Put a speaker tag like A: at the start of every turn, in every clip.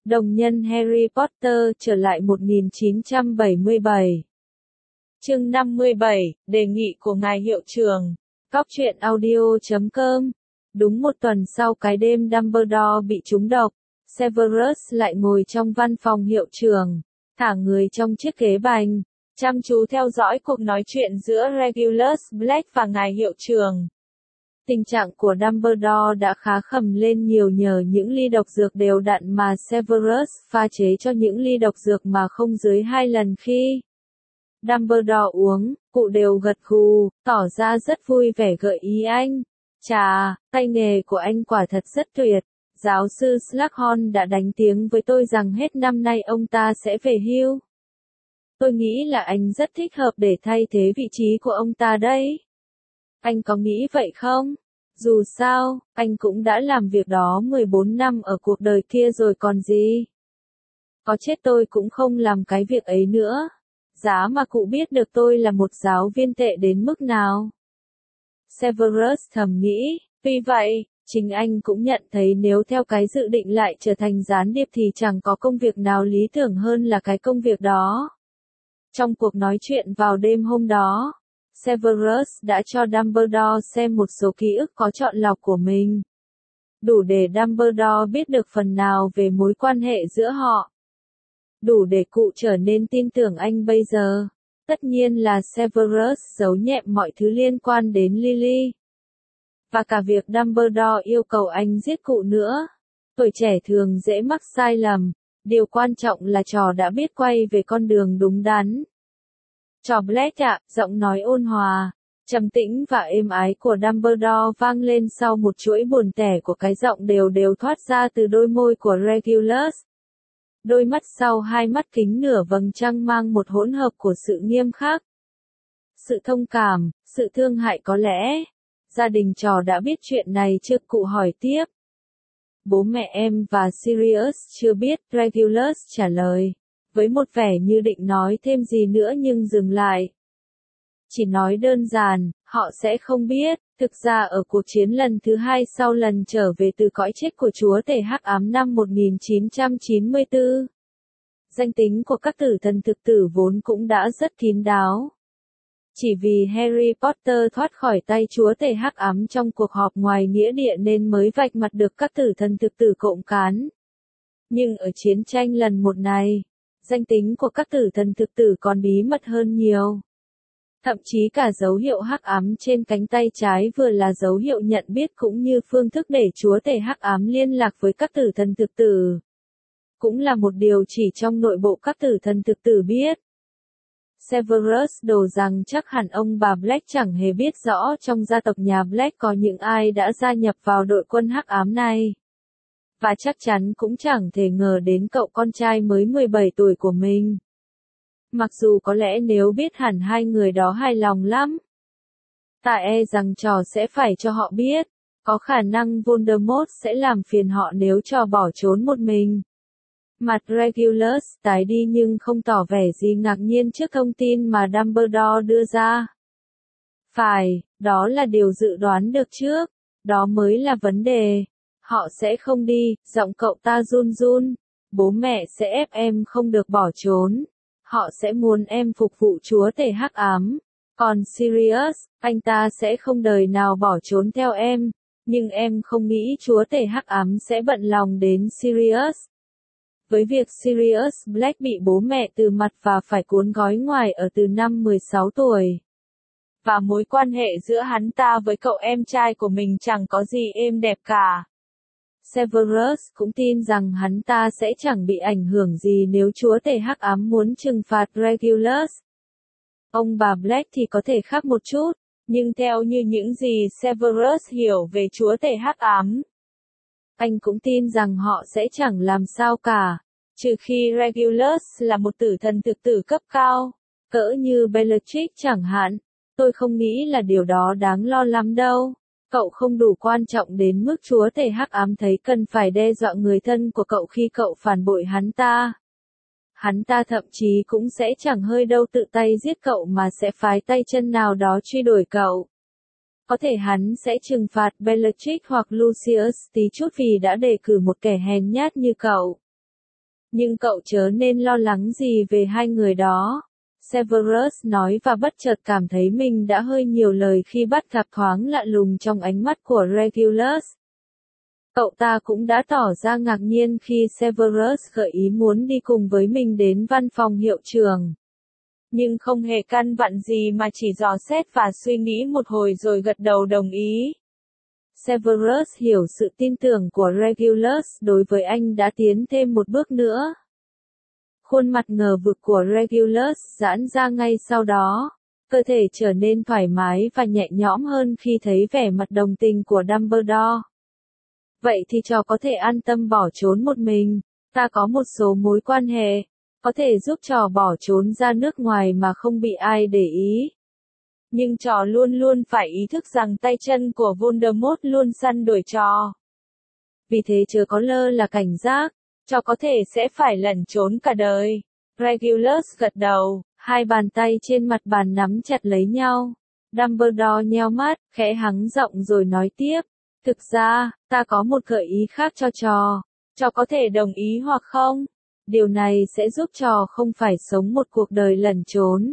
A: Đồng nhân Harry Potter trở lại 1977. Chương 57, đề nghị của ngài hiệu trưởng. Cóc truyện audio.com. Đúng một tuần sau cái đêm Dumbledore bị trúng độc, Severus lại ngồi trong văn phòng hiệu trưởng, thả người trong chiếc ghế bành, chăm chú theo dõi cuộc nói chuyện giữa Regulus Black và ngài hiệu trưởng. Tình trạng của Dumbledore đã khá khẩm lên nhiều nhờ những ly độc dược đều đặn mà Severus pha chế cho những ly độc dược mà không dưới 2 lần khi Dumbledore uống, cụ đều gật gù, tỏ ra rất vui vẻ gợi ý anh. Chà, tay nghề của anh quả thật rất tuyệt. Giáo sư Slughorn đã đánh tiếng với tôi rằng hết năm nay ông ta sẽ về hưu. Tôi nghĩ là anh rất thích hợp để thay thế vị trí của ông ta đấy. Anh có nghĩ vậy không? Dù sao, anh cũng đã làm việc đó 14 năm ở cuộc đời kia rồi còn gì. Có chết tôi cũng không làm cái việc ấy nữa. Giá mà cụ biết được tôi là một giáo viên tệ đến mức nào. Severus thầm nghĩ, vì vậy, chính anh cũng nhận thấy nếu theo cái dự định lại trở thành gián điệp thì chẳng có công việc nào lý tưởng hơn là cái công việc đó. Trong cuộc nói chuyện vào đêm hôm đó, Severus đã cho Dumbledore xem một số ký ức có chọn lọc của mình. Đủ để Dumbledore biết được phần nào về mối quan hệ giữa họ. Đủ để cụ trở nên tin tưởng anh bây giờ. Tất nhiên là Severus giấu nhẹm mọi thứ liên quan đến Lily. Và cả việc Dumbledore yêu cầu anh giết cụ nữa. Tuổi trẻ thường dễ mắc sai lầm. Điều quan trọng là trò đã biết quay về con đường đúng đắn. Trò Black ạ, giọng nói ôn hòa, trầm tĩnh và êm ái của Dumbledore vang lên sau một chuỗi buồn tẻ của cái giọng đều đều thoát ra từ đôi môi của Regulus. Đôi mắt sau hai mắt kính nửa vầng trăng mang một hỗn hợp của sự nghiêm khắc, sự thông cảm, sự thương hại có lẽ. Gia đình trò đã biết chuyện này chưa? Cụ hỏi tiếp. Bố mẹ em và Sirius chưa biết, Regulus trả lời, với một vẻ như định nói thêm gì nữa nhưng dừng lại. Chỉ nói đơn giản, họ sẽ không biết. Thực ra ở cuộc chiến lần thứ 2 sau lần trở về từ cõi chết của chúa tể hắc ám năm 1994, danh tính của các tử thần thực tử vốn cũng đã rất kín đáo. Chỉ vì Harry Potter thoát khỏi tay chúa tể hắc ám trong cuộc họp ngoài nghĩa địa nên mới vạch mặt được các tử thần thực tử cộng cán. Nhưng ở chiến tranh lần 1 này, danh tính của các tử thần thực tử còn bí mật hơn nhiều. Thậm chí cả dấu hiệu hắc ám trên cánh tay trái vừa là dấu hiệu nhận biết cũng như phương thức để chúa tể hắc ám liên lạc với các tử thần thực tử. Cũng là một điều chỉ trong nội bộ các tử thần thực tử biết. Severus đồ rằng chắc hẳn ông bà Black chẳng hề biết rõ trong gia tộc nhà Black có những ai đã gia nhập vào đội quân hắc ám này. Và chắc chắn cũng chẳng thể ngờ đến cậu con trai mới 17 tuổi của mình. Mặc dù có lẽ nếu biết hẳn hai người đó hài lòng lắm. Ta e rằng trò sẽ phải cho họ biết. Có khả năng Voldemort sẽ làm phiền họ nếu trò bỏ trốn một mình. Mặt Regulus tái đi nhưng không tỏ vẻ gì ngạc nhiên trước thông tin mà Dumbledore đưa ra. Phải, đó là điều dự đoán được trước. Đó mới là vấn đề. Họ sẽ không đi, giọng cậu ta run run. Bố mẹ sẽ ép em không được bỏ trốn. Họ sẽ muốn em phục vụ chúa tể hắc ám. Còn Sirius, anh ta sẽ không đời nào bỏ trốn theo em. Nhưng em không nghĩ chúa tể hắc ám sẽ bận lòng đến Sirius. Với việc Sirius Black bị bố mẹ từ mặt và phải cuốn gói ngoài ở từ năm 16 tuổi. Và mối quan hệ giữa hắn ta với cậu em trai của mình chẳng có gì êm đẹp cả. Severus cũng tin rằng hắn ta sẽ chẳng bị ảnh hưởng gì nếu chúa tể hắc ám muốn trừng phạt Regulus. Ông bà Black thì có thể khác một chút, nhưng theo như những gì Severus hiểu về chúa tể hắc ám, anh cũng tin rằng họ sẽ chẳng làm sao cả, trừ khi Regulus là một tử thần thực tử cấp cao, cỡ như Bellatrix chẳng hạn. Tôi không nghĩ là điều đó đáng lo lắm đâu. Cậu không đủ quan trọng đến mức chúa tể hắc ám thấy cần phải đe dọa người thân của cậu khi cậu phản bội hắn ta. Hắn ta thậm chí cũng sẽ chẳng hơi đâu tự tay giết cậu mà sẽ phái tay chân nào đó truy đuổi cậu. Có thể hắn sẽ trừng phạt Bellatrix hoặc Lucius tí chút vì đã đề cử một kẻ hèn nhát như cậu. Nhưng cậu chớ nên lo lắng gì về hai người đó. Severus nói và bất chợt cảm thấy mình đã hơi nhiều lời khi bắt gặp thoáng lạ lùng trong ánh mắt của Regulus. Cậu ta cũng đã tỏ ra ngạc nhiên khi Severus gợi ý muốn đi cùng với mình đến văn phòng hiệu trưởng. Nhưng không hề căn vặn gì mà chỉ dò xét và suy nghĩ một hồi rồi gật đầu đồng ý. Severus hiểu sự tin tưởng của Regulus đối với anh đã tiến thêm một bước nữa. Khuôn mặt ngờ vực của Regulus giãn ra ngay sau đó, cơ thể trở nên thoải mái và nhẹ nhõm hơn khi thấy vẻ mặt đồng tình của Dumbledore. Vậy thì trò có thể an tâm bỏ trốn một mình, ta có một số mối quan hệ, có thể giúp trò bỏ trốn ra nước ngoài mà không bị ai để ý. Nhưng trò luôn luôn phải ý thức rằng tay chân của Voldemort luôn săn đuổi trò. Vì thế chớ có lơ là cảnh giác, trò có thể sẽ phải lẩn trốn cả đời. Regulus gật đầu, hai bàn tay trên mặt bàn nắm chặt lấy nhau. Dumbledore nheo mắt, khẽ hắng giọng rồi nói tiếp. Thực ra, ta có một gợi ý khác cho trò. Trò có thể đồng ý hoặc không? Điều này sẽ giúp trò không phải sống một cuộc đời lẩn trốn.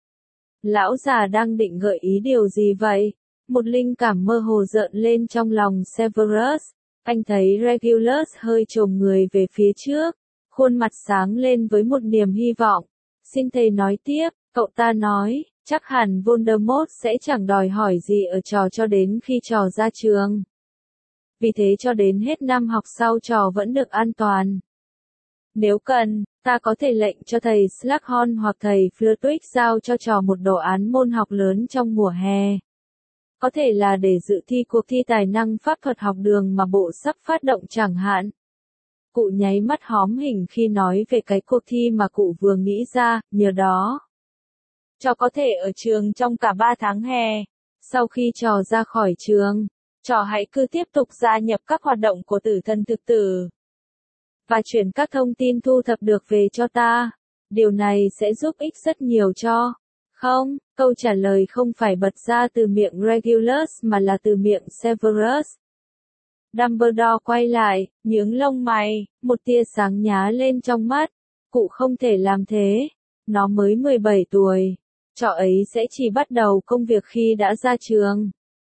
A: Lão già đang định gợi ý điều gì vậy? Một linh cảm mơ hồ dợn lên trong lòng Severus. Anh thấy Regulus hơi chồm người về phía trước, khuôn mặt sáng lên với một niềm hy vọng. Xin thầy nói tiếp, cậu ta nói, chắc hẳn Voldemort sẽ chẳng đòi hỏi gì ở trò cho đến khi trò ra trường. Vì thế cho đến hết năm học sau trò vẫn được an toàn. Nếu cần, ta có thể lệnh cho thầy Slughorn hoặc thầy Flitwick giao cho trò một đồ án môn học lớn trong mùa hè. Có thể là để dự thi cuộc thi tài năng pháp thuật học đường mà bộ sắp phát động chẳng hạn. Cụ nháy mắt hóm hình khi nói về cái cuộc thi mà cụ vừa nghĩ ra, nhờ đó. Trò có thể ở trường trong cả 3 tháng hè. Sau khi trò ra khỏi trường, trò hãy cứ tiếp tục gia nhập các hoạt động của tử thần thực tử. Và chuyển các thông tin thu thập được về cho ta. Điều này sẽ giúp ích rất nhiều cho. Không, câu trả lời không phải bật ra từ miệng Regulus mà là từ miệng Severus. Dumbledore quay lại, nhướng lông mày, một tia sáng nhá lên trong mắt. Cụ không thể làm thế. Nó mới 17 tuổi. Trò ấy sẽ chỉ bắt đầu công việc khi đã ra trường.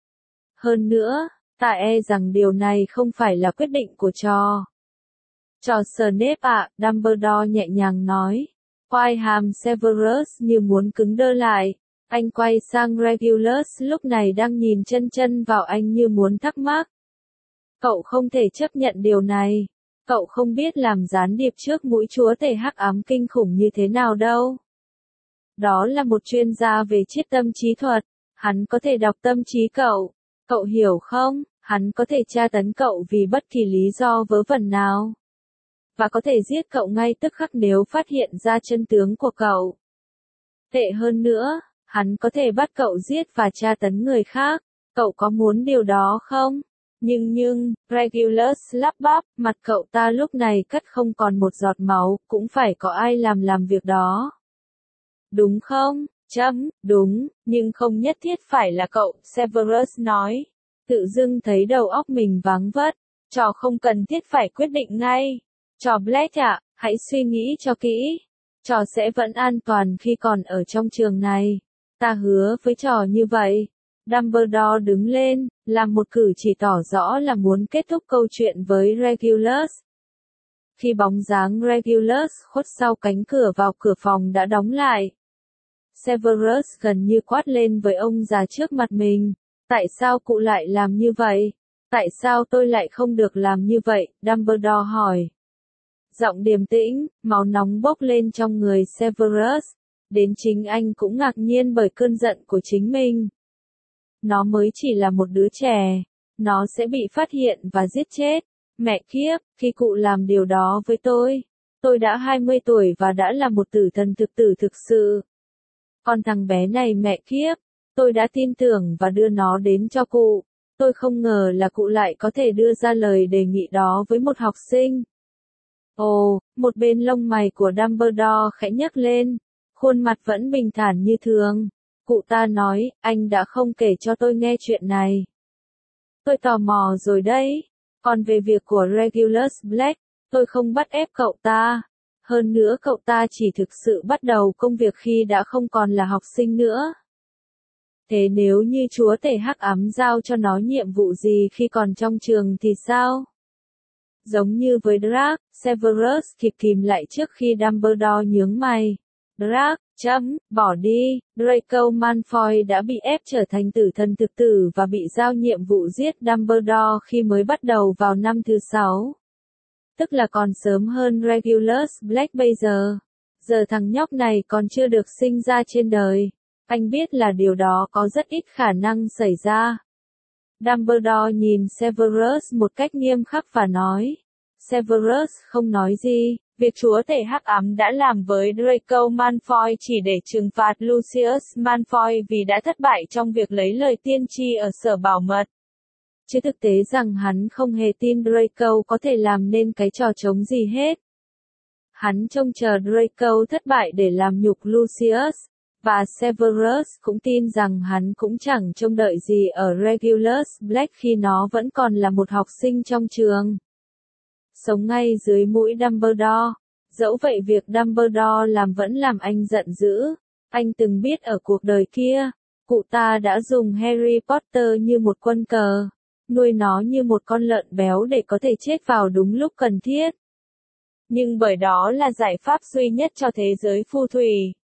A: Hơn nữa, ta e rằng điều này không phải là quyết định của trò. Trò Snape ạ, Dumbledore nhẹ nhàng nói. Quai hàm Severus như muốn cứng đơ lại. Anh quay sang Regulus lúc này đang nhìn chân chân vào anh như muốn thắc mắc. Cậu không thể chấp nhận điều này. Cậu không biết làm gián điệp trước mũi chúa tể hắc ám kinh khủng như thế nào đâu. Đó là một chuyên gia về triết tâm trí thuật. Hắn có thể đọc tâm trí cậu. Cậu hiểu không? Hắn có thể tra tấn cậu vì bất kỳ lý do vớ vẩn nào. Và có thể giết cậu ngay tức khắc nếu phát hiện ra chân tướng của cậu. Tệ hơn nữa, hắn có thể bắt cậu giết và tra tấn người khác. Cậu có muốn điều đó không? Nhưng, Regulus lắp bắp, mặt cậu ta lúc này cắt không còn một giọt máu, cũng phải có ai làm việc đó. Đúng không? Đúng, nhưng không nhất thiết phải là cậu, Severus nói. Tự dưng thấy đầu óc mình váng vất, trò không cần thiết phải quyết định ngay. Trò Black ạ, hãy suy nghĩ cho kỹ. Trò sẽ vẫn an toàn khi còn ở trong trường này. Ta hứa với trò như vậy. Dumbledore đứng lên, làm một cử chỉ tỏ rõ là muốn kết thúc câu chuyện với Regulus. Khi bóng dáng Regulus khuất sau cánh cửa vào cửa phòng đã đóng lại. Severus gần như quát lên với ông già trước mặt mình. Tại sao cụ lại làm như vậy? Tại sao tôi lại không được làm như vậy? Dumbledore hỏi. Giọng điềm tĩnh, máu nóng bốc lên trong người Severus. Đến chính anh cũng ngạc nhiên bởi cơn giận của chính mình. Nó mới chỉ là một đứa trẻ. Nó sẽ bị phát hiện và giết chết. Mẹ kiếp, khi cụ làm điều đó với tôi đã 20 tuổi và đã là một tử thần thực tử thực sự. Còn thằng bé này mẹ kiếp, tôi đã tin tưởng và đưa nó đến cho cụ. Tôi không ngờ là cụ lại có thể đưa ra lời đề nghị đó với một học sinh. Ồ, một bên lông mày của Dumbledore khẽ nhấc lên, khuôn mặt vẫn bình thản như thường. Cụ ta nói, anh đã không kể cho tôi nghe chuyện này. Tôi tò mò rồi đấy. Còn về việc của Regulus Black, tôi không bắt ép cậu ta. Hơn nữa cậu ta chỉ thực sự bắt đầu công việc khi đã không còn là học sinh nữa. Thế nếu như chúa tể hắc ám giao cho nó nhiệm vụ gì khi còn trong trường thì sao? Giống như với Draco, Severus kịp kìm lại trước khi Dumbledore nhướng mày. Draco, bỏ đi, Draco Malfoy đã bị ép trở thành tử thần thực tử và bị giao nhiệm vụ giết Dumbledore khi mới bắt đầu vào năm thứ 6. Tức là còn sớm hơn Regulus Black bây giờ. Giờ thằng nhóc này còn chưa được sinh ra trên đời. Anh biết là điều đó có rất ít khả năng xảy ra. Dumbledore nhìn Severus một cách nghiêm khắc và nói. Severus không nói gì. Việc chúa tể hắc ám đã làm với Draco Malfoy chỉ để trừng phạt Lucius Malfoy vì đã thất bại trong việc lấy lời tiên tri ở sở bảo mật. Chứ thực tế rằng hắn không hề tin Draco có thể làm nên cái trò trống gì hết. Hắn trông chờ Draco thất bại để làm nhục Lucius, và Severus cũng tin rằng hắn cũng chẳng trông đợi gì ở Regulus Black khi nó vẫn còn là một học sinh trong trường. Sống ngay dưới mũi Dumbledore. Dẫu vậy việc Dumbledore làm vẫn làm anh giận dữ. Anh từng biết ở cuộc đời kia, cụ ta đã dùng Harry Potter như một quân cờ, nuôi nó như một con lợn béo để có thể chết vào đúng lúc cần thiết. Nhưng bởi đó là giải pháp duy nhất cho thế giới phù thủy.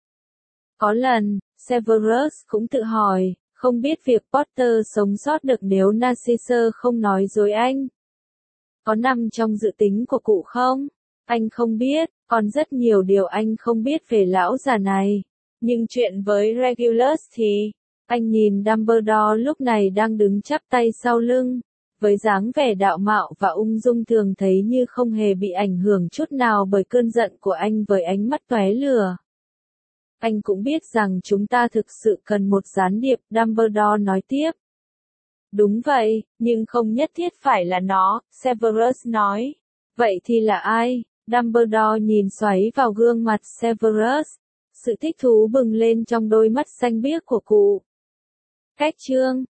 A: Có lần, Severus cũng tự hỏi, không biết việc Potter sống sót được nếu Narcissa không nói dối anh. Có nằm trong dự tính của cụ không? Anh không biết, còn rất nhiều điều anh không biết về lão già này. Nhưng chuyện với Regulus thì, anh nhìn Dumbledore lúc này đang đứng chắp tay sau lưng, với dáng vẻ đạo mạo và ung dung thường thấy như không hề bị ảnh hưởng chút nào bởi cơn giận của anh với ánh mắt tóe lửa. Anh cũng biết rằng chúng ta thực sự cần một gián điệp, Dumbledore nói tiếp. Đúng vậy, nhưng không nhất thiết phải là nó, Severus nói. Vậy thì là ai? Dumbledore nhìn xoáy vào gương mặt Severus. Sự thích thú bừng lên trong đôi mắt xanh biếc của cụ. Cách chương